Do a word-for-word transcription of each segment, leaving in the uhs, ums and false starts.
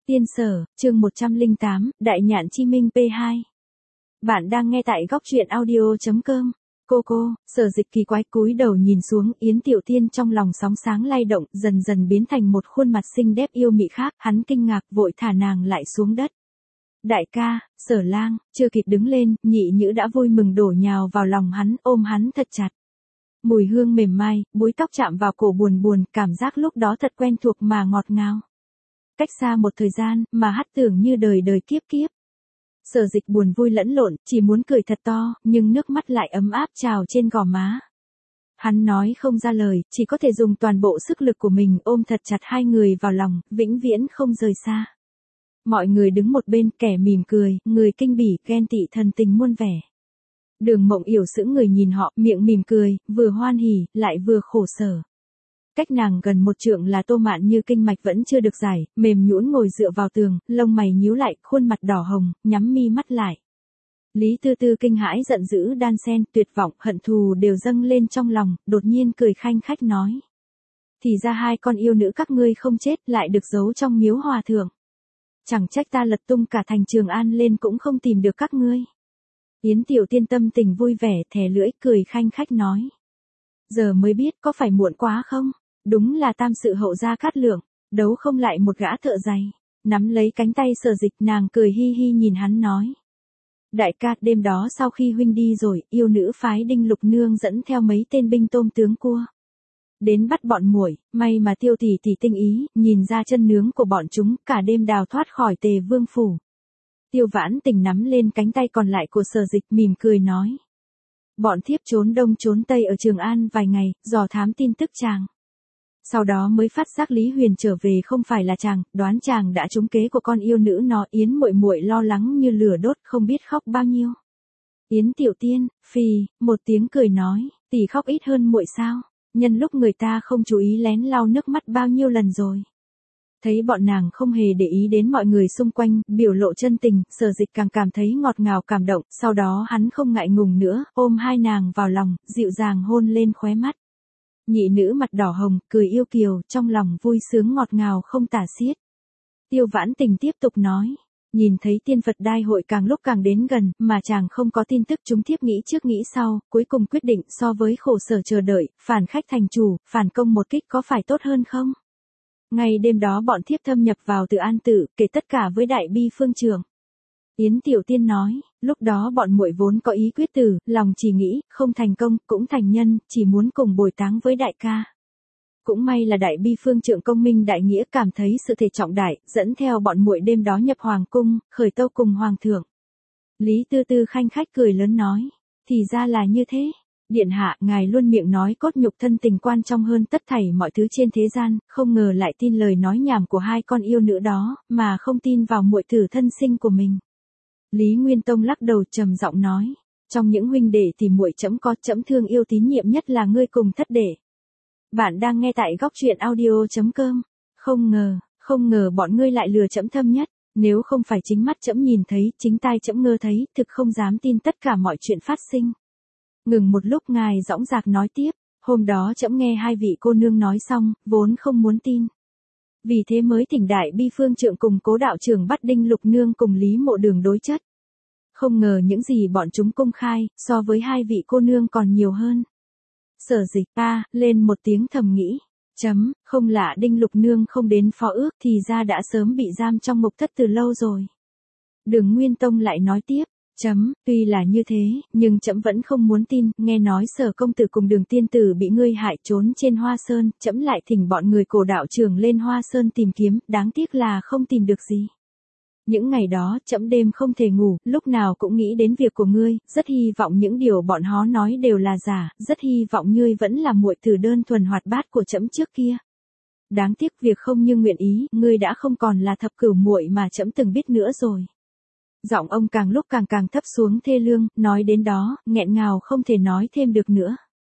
Tiên Sở, chương một trăm lẻ tám, Đại Nhạn Chi Minh pê hai. Bạn đang nghe tại góc truyện audio chấm com. Cô cô, Sở Dịch kỳ quái cúi đầu nhìn xuống, Yến Tiểu Tiên trong lòng sóng sáng lay động, dần dần biến thành một khuôn mặt xinh đẹp yêu mị khác, hắn kinh ngạc vội thả nàng lại xuống đất. Đại ca, Sở Lang, chưa kịp đứng lên, Nhị Nhữ đã vui mừng đổ nhào vào lòng hắn, ôm hắn thật chặt. Mùi hương mềm mai, búi tóc chạm vào cổ buồn buồn, cảm giác lúc đó thật quen thuộc mà ngọt ngào. Cách xa một thời gian, mà hát tưởng như đời đời kiếp kiếp. Sở Dịch buồn vui lẫn lộn, chỉ muốn cười thật to, nhưng nước mắt lại ấm áp trào trên gò má. Hắn nói không ra lời, chỉ có thể dùng toàn bộ sức lực của mình ôm thật chặt hai người vào lòng, vĩnh viễn không rời xa. Mọi người đứng một bên, kẻ mỉm cười, người kinh bỉ, ghen tị thần tình muôn vẻ. Đường Mộng Yểu sững người nhìn họ, miệng mỉm cười, vừa hoan hỉ, lại vừa khổ sở. Cách nàng gần một trượng là Tô Mạn Như kinh mạch vẫn chưa được giải, mềm nhũn ngồi dựa vào tường, lông mày nhíu lại, khuôn mặt đỏ hồng, nhắm mi mắt lại. Lý Tư Tư kinh hãi giận dữ đan xen, tuyệt vọng, hận thù đều dâng lên trong lòng, đột nhiên cười khanh khách nói. Thì ra hai con yêu nữ các ngươi không chết, lại được giấu trong miếu hòa thượng. Chẳng trách ta lật tung cả thành Trường An lên cũng không tìm được các ngươi. Yến Tiểu Tiên tâm tình vui vẻ, thè lưỡi, cười khanh khách nói. Giờ mới biết có phải muộn quá không? Đúng là tam sự hậu gia Cát Lượng, đấu không lại một gã thợ giày. Nắm lấy cánh tay Sở Dịch, nàng cười hi hi nhìn hắn nói. Đại ca, đêm đó sau khi huynh đi rồi, yêu nữ phái Đinh Lục Nương dẫn theo mấy tên binh tôm tướng cua. Đến bắt bọn muội, may mà Tiêu tỷ tỷ tinh ý, nhìn ra chân nướng của bọn chúng, cả đêm đào thoát khỏi Tề Vương phủ. Tiêu Vãn Tình nắm lên cánh tay còn lại của Sở Dịch, mỉm cười nói. Bọn thiếp trốn đông trốn tây ở Trường An vài ngày, dò thám tin tức chàng. Sau đó mới phát giác Lý Huyền trở về không phải là chàng, đoán chàng đã trúng kế của con yêu nữ nó. Yến muội muội lo lắng như lửa đốt, không biết khóc bao nhiêu. Yến Tiểu Tiên, phì, một tiếng cười nói, tỷ khóc ít hơn muội sao? Nhân lúc người ta không chú ý lén lau nước mắt bao nhiêu lần rồi. Thấy bọn nàng không hề để ý đến mọi người xung quanh, biểu lộ chân tình, Sở Dịch càng cảm thấy ngọt ngào cảm động, sau đó hắn không ngại ngùng nữa, ôm hai nàng vào lòng, dịu dàng hôn lên khóe mắt. Nhị nữ mặt đỏ hồng, cười yêu kiều, trong lòng vui sướng ngọt ngào không tả xiết. Tiêu Vãn Tình tiếp tục nói, nhìn thấy tiên Phật đai hội càng lúc càng đến gần, mà chàng không có tin tức, chúng thiếp nghĩ trước nghĩ sau, cuối cùng quyết định so với khổ sở chờ đợi, phản khách thành chủ, phản công một kích có phải tốt hơn không? Ngày đêm đó bọn thiếp thâm nhập vào Từ An Tự, kể tất cả với Đại Bi Phương trưởng. Yến Tiểu Tiên nói, lúc đó bọn muội vốn có ý quyết tử, lòng chỉ nghĩ, không thành công, cũng thành nhân, chỉ muốn cùng bồi táng với đại ca. Cũng may là Đại Bi Phương trưởng công minh đại nghĩa, cảm thấy sự thể trọng đại, dẫn theo bọn muội đêm đó nhập hoàng cung, khởi tâu cùng hoàng thượng. Lý Tư Tư khanh khách cười lớn nói, thì ra là như thế. Điện hạ, ngài luôn miệng nói cốt nhục thân tình quan trọng hơn tất thảy mọi thứ trên thế gian, không ngờ lại tin lời nói nhảm của hai con yêu nữ đó, mà không tin vào muội tử thân sinh của mình. Lý Nguyên Tông lắc đầu trầm giọng nói, trong những huynh đệ thì muội trẫm có, trẫm thương yêu tín nhiệm nhất là ngươi cùng thất đệ. Bạn đang nghe tại góc truyện audio chấm com. Không ngờ, không ngờ bọn ngươi lại lừa trẫm thâm nhất, nếu không phải chính mắt trẫm nhìn thấy, chính tai trẫm ngơ thấy, thực không dám tin tất cả mọi chuyện phát sinh. Ngừng một lúc ngài dõng dạc nói tiếp, hôm đó trẫm nghe hai vị cô nương nói xong, vốn không muốn tin. Vì thế mới thỉnh Đại Bi Phương trưởng cùng Cố đạo trưởng bắt Đinh Lục Nương cùng Lý Mộ Đường đối chất. Không ngờ những gì bọn chúng công khai, so với hai vị cô nương còn nhiều hơn. Sở Dịch ta, lên một tiếng thầm nghĩ, chấm, không lạ Đinh Lục Nương không đến phó ước thì ra đã sớm bị giam trong ngục thất từ lâu rồi. Đường Nguyên Tông lại nói tiếp, chấm, tuy là như thế, nhưng chấm vẫn không muốn tin, nghe nói Sở công tử cùng Đường tiên tử bị ngươi hại trốn trên Hoa Sơn, chấm lại thỉnh bọn người Cổ đạo trưởng lên Hoa Sơn tìm kiếm, đáng tiếc là không tìm được gì. Những ngày đó, chấm đêm không thể ngủ, lúc nào cũng nghĩ đến việc của ngươi, rất hy vọng những điều bọn họ nói đều là giả, rất hy vọng ngươi vẫn là muội tử đơn thuần hoạt bát của chấm trước kia. Đáng tiếc việc không như nguyện ý, ngươi đã không còn là thập cửu muội mà chấm từng biết nữa rồi. Giọng ông càng lúc càng càng thấp xuống thê lương, nói đến đó, nghẹn ngào không thể nói thêm được nữa.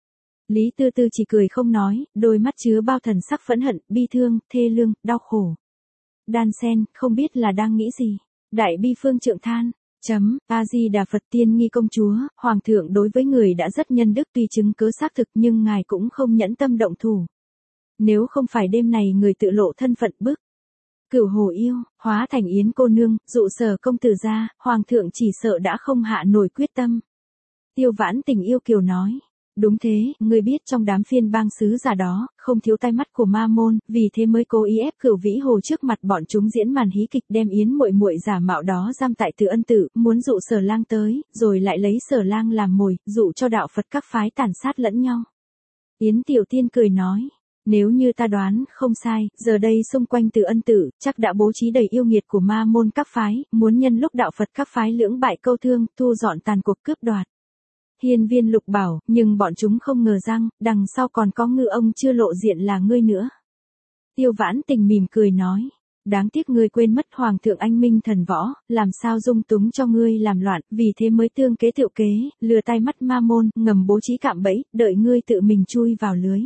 Lý Tư Tư chỉ cười không nói, đôi mắt chứa bao thần sắc phẫn hận, bi thương, thê lương, đau khổ. Đan sen, không biết là đang nghĩ gì. Đại Bi Phương trượng than, chấm, A-di-đà Phật Tiên Nghi công chúa, hoàng thượng đối với người đã rất nhân đức, tuy chứng cớ xác thực nhưng ngài cũng không nhẫn tâm động thủ. Nếu không phải đêm này người tự lộ thân phận bức. Cửu hồ yêu, hóa thành Yến cô nương, dụ Sở công tử ra, hoàng thượng chỉ sợ đã không hạ nổi quyết tâm. Tiêu Vãn Tình yêu kiều nói. Đúng thế, ngươi biết trong đám phiên bang sứ giả đó, không thiếu tai mắt của ma môn, vì thế mới cố ý ép Cửu Vĩ Hồ trước mặt bọn chúng diễn màn hí kịch đem Yến muội muội giả mạo đó giam tại Từ Ân Tự, muốn dụ Sở lang tới, rồi lại lấy Sở lang làm mồi, dụ cho đạo Phật các phái tàn sát lẫn nhau. Yến Tiểu Tiên cười nói. Nếu như ta đoán không sai, giờ đây xung quanh Từ Ân Tự, chắc đã bố trí đầy yêu nghiệt của ma môn các phái, muốn nhân lúc đạo Phật các phái lưỡng bại câu thương, thu dọn tàn cuộc cướp đoạt. Hiên Viên Lục bảo, nhưng bọn chúng không ngờ rằng, đằng sau còn có ngư ông chưa lộ diện là ngươi nữa. Tiêu Vãn Tình mỉm cười nói. Đáng tiếc ngươi quên mất Hoàng thượng anh minh thần võ, làm sao dung túng cho ngươi làm loạn, vì thế mới tương kế tiệu kế, lừa tai mắt ma môn, ngầm bố trí cạm bẫy, đợi ngươi tự mình chui vào lưới.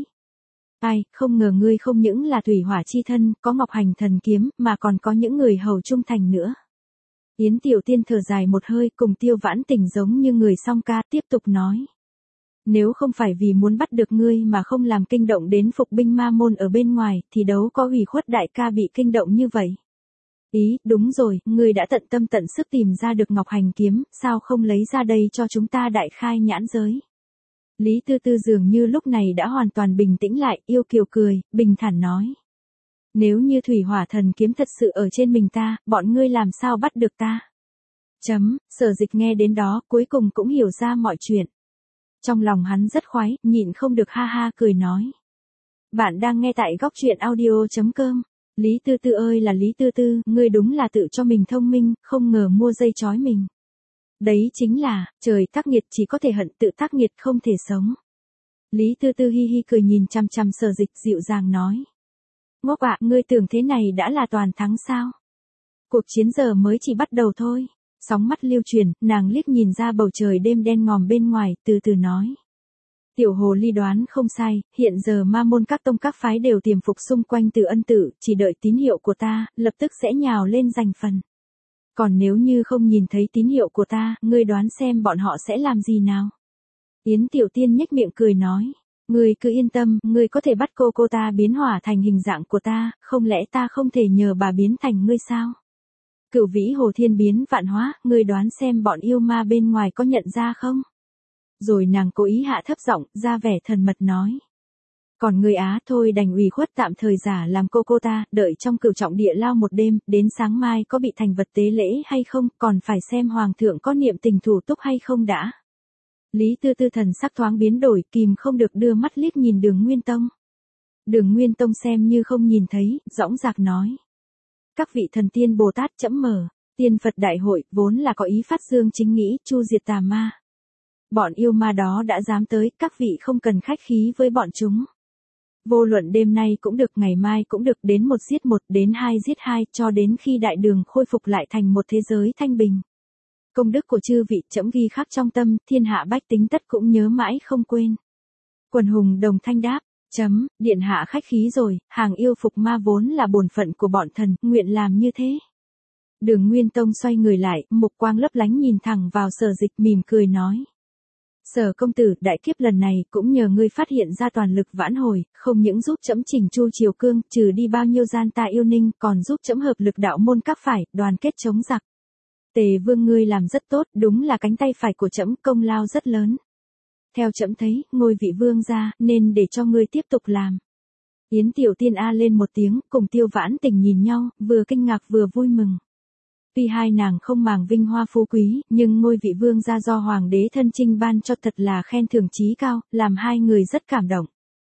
Ai, không ngờ ngươi không những là thủy hỏa chi thân, có ngọc hành thần kiếm, mà còn có những người hầu trung thành nữa. Yến Tiểu Tiên thở dài một hơi, cùng Tiêu Vãn Tình giống như người song ca, tiếp tục nói. Nếu không phải vì muốn bắt được ngươi mà không làm kinh động đến phục binh ma môn ở bên ngoài, thì đấu có hủy khuất đại ca bị kinh động như vậy. Ý, đúng rồi, ngươi đã tận tâm tận sức tìm ra được ngọc hành kiếm, sao không lấy ra đây cho chúng ta đại khai nhãn giới. Lý Tư Tư dường như lúc này đã hoàn toàn bình tĩnh lại, yêu kiều cười, bình thản nói. Nếu như thủy hỏa thần kiếm thật sự ở trên mình ta, bọn ngươi làm sao bắt được ta? Chấm, Sở Dịch nghe đến đó, cuối cùng cũng hiểu ra mọi chuyện. Trong lòng hắn rất khoái, nhịn không được ha ha cười nói. Bạn đang nghe tại góc truyện audio chấm com. Lý Tư Tư ơi là Lý Tư Tư, ngươi đúng là tự cho mình thông minh, không ngờ mua dây chói mình. Đấy chính là, trời tác nghiệt chỉ có thể hận, tự tác nghiệt không thể sống. Lý Tư Tư hi hi cười nhìn chăm chăm Sở Dịch dịu dàng nói. Ngốc ạ, ngươi tưởng thế này đã là toàn thắng sao? Cuộc chiến giờ mới chỉ bắt đầu thôi. Sóng mắt lưu truyền, nàng liếc nhìn ra bầu trời đêm đen ngòm bên ngoài, từ từ nói. Tiểu hồ ly đoán không sai, hiện giờ ma môn các tông các phái đều tiềm phục xung quanh Từ Ân Tự, chỉ đợi tín hiệu của ta, lập tức sẽ nhào lên giành phần. Còn nếu như không nhìn thấy tín hiệu của ta, ngươi đoán xem bọn họ sẽ làm gì nào? Yến Tiểu Tiên nhếch miệng cười nói. Ngươi cứ yên tâm, ngươi có thể bắt cô cô ta biến hỏa thành hình dạng của ta, không lẽ ta không thể nhờ bà biến thành ngươi sao? Cửu Vĩ Hồ thiên biến vạn hóa, ngươi đoán xem bọn yêu ma bên ngoài có nhận ra không? Rồi nàng cố ý hạ thấp giọng, ra vẻ thần mật nói. Còn ngươi á thôi đành ủy khuất tạm thời giả làm cô cô ta, đợi trong Cửu Trọng Địa lao một đêm, đến sáng mai có bị thành vật tế lễ hay không, còn phải xem hoàng thượng có niệm tình thủ túc hay không đã. Lý Tư Tư thần sắc thoáng biến đổi, kìm không được đưa mắt liếc nhìn Đường Nguyên Tông. Đường Nguyên Tông xem như không nhìn thấy, dõng dạc nói. Các vị thần tiên Bồ Tát chẫm mở, tiên Phật đại hội, vốn là có ý phát dương chính nghĩ, chu diệt tà ma. Bọn yêu ma đó đã dám tới, các vị không cần khách khí với bọn chúng. Vô luận đêm nay cũng được, ngày mai cũng được, đến một giết một, đến hai giết hai, cho đến khi đại đường khôi phục lại thành một thế giới thanh bình. Công đức của chư vị trẫm ghi khắc trong tâm, thiên hạ bách tính tất cũng nhớ mãi không quên. Quần hùng đồng thanh đáp, chấm, điện hạ khách khí rồi, hàng yêu phục ma vốn là bổn phận của bọn thần, nguyện làm như thế. Đường Nguyên Tông xoay người lại, mục quang lấp lánh nhìn thẳng vào Sở Dịch mỉm cười nói. Sở công tử, đại kiếp lần này cũng nhờ ngươi phát hiện ra toàn lực vãn hồi, không những giúp trẫm chỉnh chu triều cương, trừ đi bao nhiêu gian ta yêu ninh, còn giúp trẫm hợp lực đạo môn các phải, đoàn kết chống giặc. Tề Vương ngươi làm rất tốt, đúng là cánh tay phải của trẫm, công lao rất lớn. Theo trẫm thấy, ngôi vị vương gia, nên để cho ngươi tiếp tục làm. Yến Tiểu Tiên a lên một tiếng, cùng Tiêu Vãn Tình nhìn nhau, vừa kinh ngạc vừa vui mừng. Tuy hai nàng không màng vinh hoa phú quý, nhưng ngôi vị vương gia do hoàng đế thân chinh ban cho thật là khen thưởng chí cao, làm hai người rất cảm động.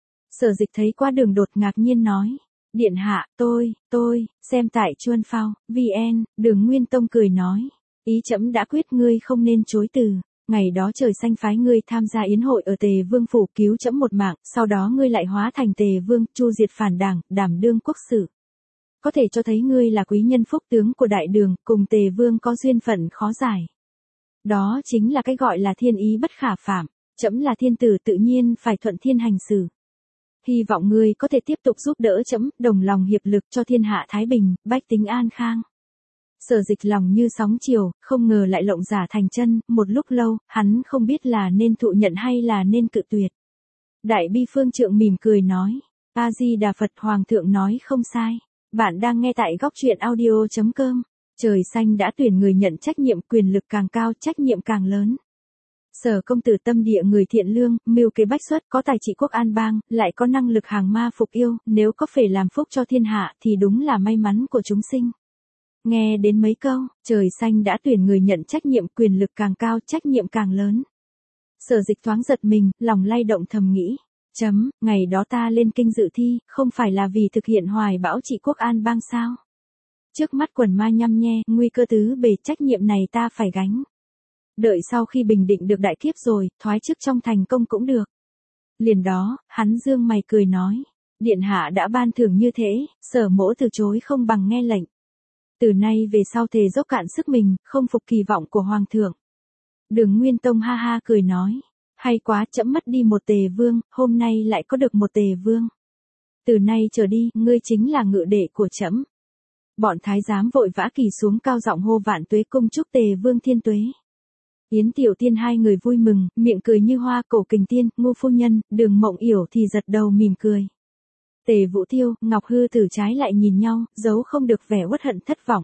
Sở Dịch thấy qua đường đột ngạc nhiên nói. Điện hạ, tôi, tôi, xem tại Chuân Phao, vn, Đường Nguyên Tông cười nói. Ý trẫm đã quyết ngươi không nên chối từ. Ngày đó trời xanh phái ngươi tham gia yến hội ở Tề Vương phủ cứu trẫm một mạng, sau đó ngươi lại hóa thành Tề Vương, chu diệt phản đảng, đảm đương quốc sử. Có thể cho thấy ngươi là quý nhân phúc tướng của đại đường, cùng Tề Vương có duyên phận khó giải. Đó chính là cái gọi là thiên ý bất khả phạm, trẫm là thiên tử tự nhiên phải thuận thiên hành xử. Hy vọng ngươi có thể tiếp tục giúp đỡ trẫm, đồng lòng hiệp lực cho thiên hạ thái bình, bách tính an khang. Sở Dịch lòng như sóng chiều, không ngờ lại lộng giả thành chân, một lúc lâu, hắn không biết là nên thụ nhận hay là nên cự tuyệt. Đại Bi Phương Trượng mỉm cười nói, A Di Đà Phật, hoàng thượng nói không sai. Bạn đang nghe tại góc truyện audio chấm com. Trời xanh đã tuyển người nhận trách nhiệm, quyền lực càng cao, trách nhiệm càng lớn. Sở công tử tâm địa người thiện lương, mưu kế bách xuất, có tài trị quốc an bang, lại có năng lực hàng ma phục yêu, nếu có thể làm phúc cho thiên hạ thì đúng là may mắn của chúng sinh. Nghe đến mấy câu, trời xanh đã tuyển người nhận trách nhiệm, quyền lực càng cao, trách nhiệm càng lớn. Sở Dịch thoáng giật mình, lòng lay động thầm nghĩ. Chấm, ngày đó ta lên kinh dự thi, không phải là vì thực hiện hoài bão trị quốc an bang sao? Trước mắt quần ma nhăm nhe, nguy cơ tứ bề, trách nhiệm này ta phải gánh. Đợi sau khi bình định được đại kiếp rồi, thoái chức trong thành công cũng được. Liền đó, hắn dương mày cười nói. Điện hạ đã ban thưởng như thế, Sở mỗ từ chối không bằng nghe lệnh. Từ nay về sau thề dốc cạn sức mình, không phục kỳ vọng của Hoàng thượng. Đường Nguyên Tông ha ha cười nói. Hay quá, trẫm mất đi một tề vương, hôm nay lại có được một tề vương. Từ nay trở đi, ngươi chính là ngự đệ của trẫm. Bọn thái giám vội vã quỳ xuống cao giọng hô vạn tuế cung chúc tề vương thiên tuế. Yến Tiểu Tiên hai người vui mừng, miệng cười như hoa. Cổ Kình Tiên, Ngô phu nhân, Đường Mộng Yểu thì giật đầu mỉm cười. Tề Vũ Tiêu, Ngọc Hư Tử trái lại nhìn nhau, giấu không được vẻ uất hận thất vọng.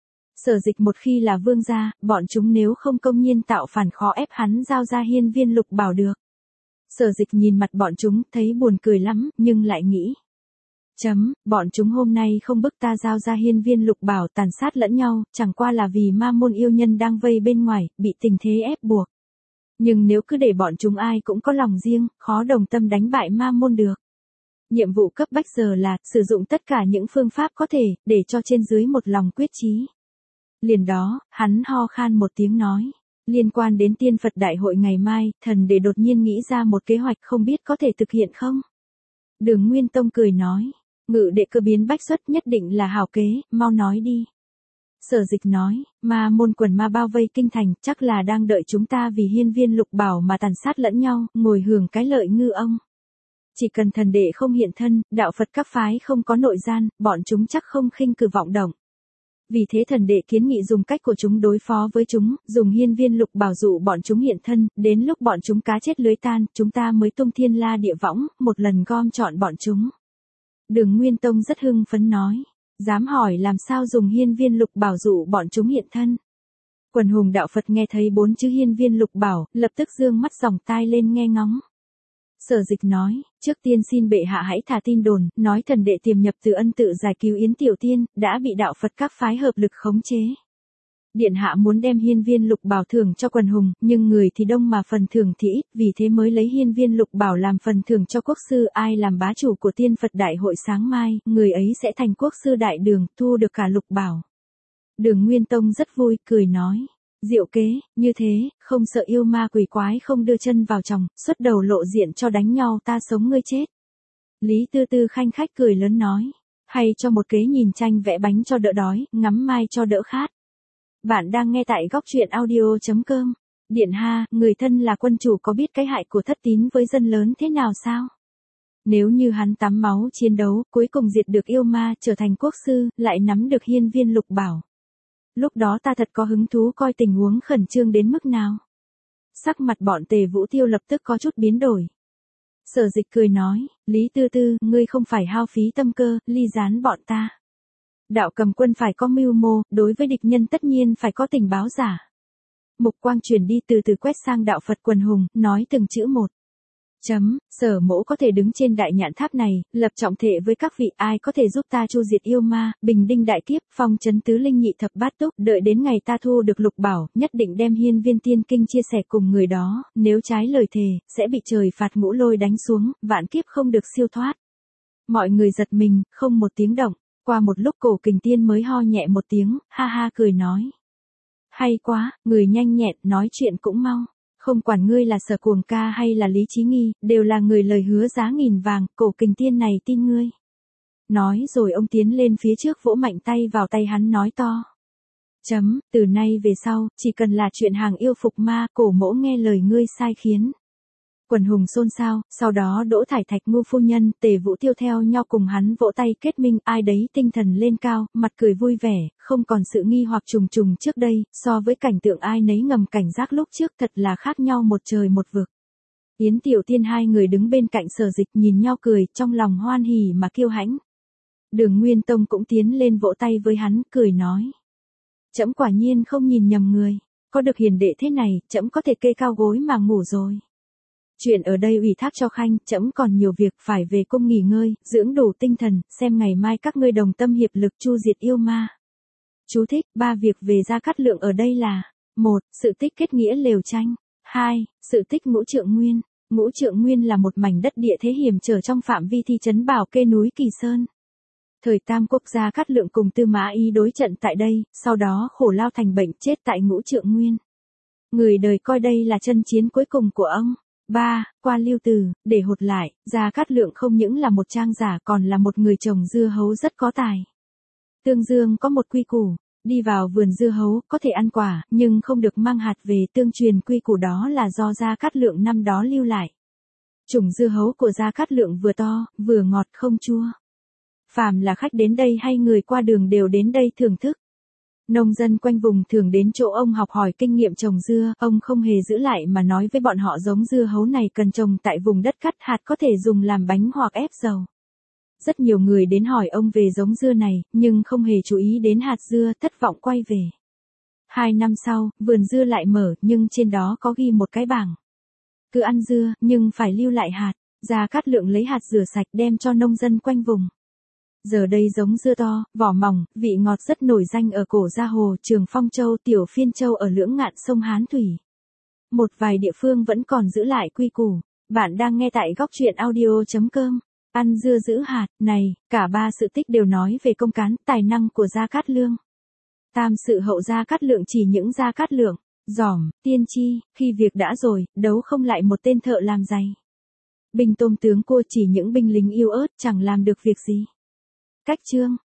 Sở Dịch một khi là vương gia, bọn chúng nếu không công nhiên tạo phản khó ép hắn giao ra hiên viên lục bảo được. Sở Dịch nhìn mặt bọn chúng, thấy buồn cười lắm, nhưng lại nghĩ. Chấm, bọn chúng hôm nay không bức ta giao ra hiên viên lục bảo tàn sát lẫn nhau, chẳng qua là vì ma môn yêu nhân đang vây bên ngoài, bị tình thế ép buộc. Nhưng nếu cứ để bọn chúng ai cũng có lòng riêng, khó đồng tâm đánh bại ma môn được. Nhiệm vụ cấp bách giờ là sử dụng tất cả những phương pháp có thể, để cho trên dưới một lòng quyết chí. Liền đó, hắn ho khan một tiếng nói. Liên quan đến tiên Phật đại hội ngày mai, thần để đột nhiên nghĩ ra một kế hoạch không biết có thể thực hiện không? Đường Nguyên Tông cười nói. Ngự đệ cơ biến bách xuất nhất định là hảo kế, mau nói đi. Sở Dịch nói, ma môn quần ma bao vây kinh thành, chắc là đang đợi chúng ta vì hiên viên lục bảo mà tàn sát lẫn nhau, ngồi hưởng cái lợi ngư ông. Chỉ cần thần đệ không hiện thân, đạo Phật các phái không có nội gian, bọn chúng chắc không khinh cử vọng động. Vì thế thần đệ kiến nghị dùng cách của chúng đối phó với chúng, dùng hiên viên lục bảo dụ bọn chúng hiện thân, đến lúc bọn chúng cá chết lưới tan, chúng ta mới tung thiên la địa võng, một lần gom trọn bọn chúng. Đường Nguyên Tông rất hưng phấn nói, dám hỏi làm sao dùng hiên viên lục bảo dụ bọn chúng hiện thân. Quần hùng đạo Phật nghe thấy bốn chữ hiên viên lục bảo, lập tức dương mắt dòng tai lên nghe ngóng. Sở Dịch nói, trước tiên xin bệ hạ hãy thả tin đồn, nói thần đệ tiềm nhập từ ân tự giải cứu Yến Tiểu Tiên, đã bị đạo Phật các phái hợp lực khống chế. Điện hạ muốn đem hiên viên lục bảo thưởng cho quần hùng, nhưng người thì đông mà phần thưởng thì ít, vì thế mới lấy hiên viên lục bảo làm phần thưởng cho quốc sư. Ai làm bá chủ của tiên Phật đại hội sáng mai, người ấy sẽ thành quốc sư đại đường, thu được cả lục bảo. Đường Nguyên Tông rất vui, cười nói. Diệu kế, như thế, không sợ yêu ma quỷ quái không đưa chân vào chồng, xuất đầu lộ diện cho đánh nhau ta sống ngươi chết. Lý Tư Tư khanh khách cười lớn nói. Hay cho một kế nhìn tranh vẽ bánh cho đỡ đói, ngắm mai cho đỡ khát. Bạn đang nghe tại góc truyện audio chấm com. Điện ha, người thân là quân chủ có biết cái hại của thất tín với dân lớn thế nào sao? Nếu như hắn tắm máu chiến đấu, cuối cùng diệt được yêu ma, trở thành quốc sư, lại nắm được hiên viên lục bảo. Lúc đó ta thật có hứng thú coi tình huống khẩn trương đến mức nào. Sắc mặt bọn Tề Vũ Tiêu lập tức có chút biến đổi. Sở Dịch cười nói, Lý Tư Tư, ngươi không phải hao phí tâm cơ, ly gián bọn ta. Đạo Cầm Quân phải có mưu mô, đối với địch nhân tất nhiên phải có tình báo giả. Mục quang chuyển đi từ từ quét sang đạo Phật quần hùng, nói từng chữ một. Chấm, Sở mỗ có thể đứng trên đại nhạn tháp này, lập trọng thệ với các vị, ai có thể giúp ta chu diệt yêu ma, bình đinh đại kiếp, phong trấn tứ linh nhị thập bát túc, đợi đến ngày ta thu được lục bảo, nhất định đem hiên viên tiên kinh chia sẻ cùng người đó, nếu trái lời thề, sẽ bị trời phạt ngũ lôi đánh xuống, vạn kiếp không được siêu thoát. Mọi người giật mình, không một tiếng động, qua một lúc Cổ Kình Tiên mới ho nhẹ một tiếng, ha ha cười nói. Hay quá, người nhanh nhẹn, nói chuyện cũng mau. Không quản ngươi là Sở Cuồng ca hay là Lý Chí Nghi, đều là người lời hứa giá nghìn vàng, Cổ Kình Tiên này tin ngươi. Nói rồi ông tiến lên phía trước vỗ mạnh tay vào tay hắn nói to. Chấm, từ nay về sau, chỉ cần là chuyện hàng yêu phục ma, cổ mỗ nghe lời ngươi sai khiến. Quần hùng xôn xao, sau đó Đỗ Thải Thạch Ngô phu nhân, Tề Vũ Tiêu theo nhau cùng hắn vỗ tay kết minh, ai đấy tinh thần lên cao, mặt cười vui vẻ, không còn sự nghi hoặc trùng trùng trước đây, so với cảnh tượng ai nấy ngầm cảnh giác lúc trước thật là khác nhau một trời một vực. Yến Tiểu Tiên hai người đứng bên cạnh Sở Dịch nhìn nhau cười, trong lòng hoan hỉ mà kiêu hãnh. Đường Nguyên Tông cũng tiến lên vỗ tay với hắn, cười nói. Trẫm quả nhiên không nhìn nhầm người, có được hiền đệ thế này, trẫm có thể kê cao gối mà ngủ rồi. Chuyện ở đây ủy thác cho Khanh, trẫm còn nhiều việc phải về cung nghỉ ngơi, dưỡng đủ tinh thần, xem ngày mai các ngươi đồng tâm hiệp lực chu diệt yêu ma. Chú thích, ba việc về Gia Cát Lượng ở đây là: một. Sự tích kết nghĩa lều tranh. hai. Sự tích Ngũ Trượng Nguyên. Ngũ Trượng Nguyên là một mảnh đất địa thế hiểm trở trong phạm vi thị trấn Bảo Kê núi Kỳ Sơn. Thời Tam Quốc Gia Cát Lượng cùng Tư Mã Ý đối trận tại đây, sau đó khổ lao thành bệnh chết tại Ngũ Trượng Nguyên. Người đời coi đây là chân chiến cuối cùng của ông. ba. Qua lưu từ, để hột lại, Gia Cát Lượng không những là một trang giả còn là một người trồng dưa hấu rất có tài. Tương Dương có một quy củ, đi vào vườn dưa hấu có thể ăn quả, nhưng không được mang hạt về. Tương truyền quy củ đó là do Gia Cát Lượng năm đó lưu lại. Chủng dưa hấu của Gia Cát Lượng vừa to, vừa ngọt không chua. Phàm là khách đến đây hay người qua đường đều đến đây thưởng thức. Nông dân quanh vùng thường đến chỗ ông học hỏi kinh nghiệm trồng dưa, ông không hề giữ lại mà nói với bọn họ giống dưa hấu này cần trồng tại vùng đất cắt hạt có thể dùng làm bánh hoặc ép dầu. Rất nhiều người đến hỏi ông về giống dưa này, nhưng không hề chú ý đến hạt dưa, thất vọng quay về. Hai năm sau, vườn dưa lại mở, nhưng trên đó có ghi một cái bảng. Cứ ăn dưa, nhưng phải lưu lại hạt. Gia Cát Lượng lấy hạt rửa sạch đem cho nông dân quanh vùng. Giờ đây giống dưa to, vỏ mỏng, vị ngọt rất nổi danh ở Cổ Gia Hồ, Trường Phong Châu, Tiểu Phiên Châu ở lưỡng ngạn sông Hán Thủy. Một vài địa phương vẫn còn giữ lại quy củ. Bạn đang nghe tại góc truyện audio chấm com. Ăn dưa giữ hạt, này, cả ba sự tích đều nói về công cán, tài năng của Gia Cát Lượng. Tam sự hậu Gia Cát Lượng chỉ những Gia Cát Lượng, giỏm, tiên tri, khi việc đã rồi, đấu không lại một tên thợ làm giày. Binh tôm tướng cua chỉ những binh lính yếu ớt chẳng làm được việc gì. Cách chương